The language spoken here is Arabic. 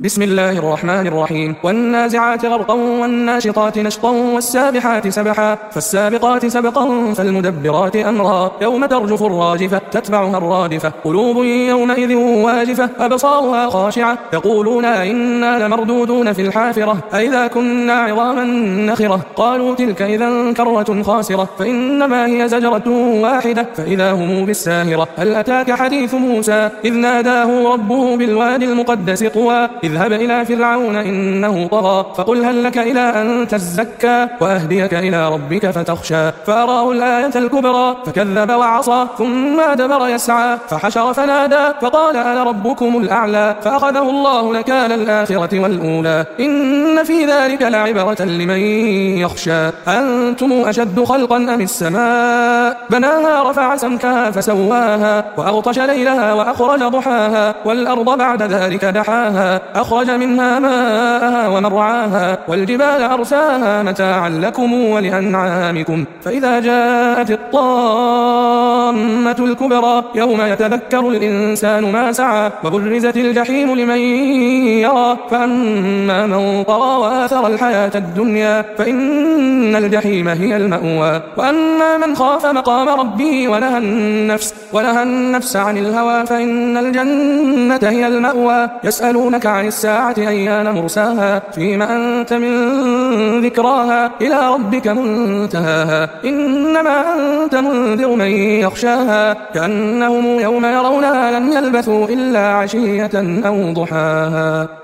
بسم الله الرحمن الرحيم. والنازعات غرقا والناشطات نشطا والسابحات سبحا فالسابقات سبقا فالمدبرات أمرا يوم ترجف الراجفة تتبعها الرادفة قلوب يومئذ واجفة أبصارها خاشعة يقولون إنا لمردودون في الحافرة أئذا كنا عظاما نخرة قالوا تلك إذا كرة خاسرة فإنما هي زجرة واحدة فإذا هم بالساهرة هل أتاك حديث موسى إذ ناداه ربه بالوادي المقدس طوى اذهب إلى فرعون إنه طغى فقل هل لك إلى أن تزكى وأهديك إلى ربك فتخشى فأراه الآية الكبرى فكذب وعصى ثم أدبر يسعى فحشر فنادى فقال أنا ربكم الأعلى فأخذه الله نكال الآخرة والأولى إن في ذلك لعبرة لمن يخشى أنتم أشد خلقا أم السماء بناها رفع سمكها فسواها وأغطش ليلها وأخرج ضحاها والأرض بعد ذلك دحاها أخرج منها ماءها ومرعاها والجبال أرساها متاعا لكم ولأنعامكم فإذا جاءت الطامة الكبرى يوم يتذكر الإنسان ما سعى وبرزت الجحيم لمن يرى فأما من طغى وآثر الحياة الدنيا فإن الجحيم هي المأوى وأما من خاف مقام ربه ونهى النفس عن الهوى فإن الجنة هي المأوى يسألونك عن الساعة أيان مرساها فيما أنت من ذكراها إلى ربك منتهاها إنما أنت منذر من يخشاها كأنهم يوم يرونها لم يلبثوا إلا عشية أو ضحاها.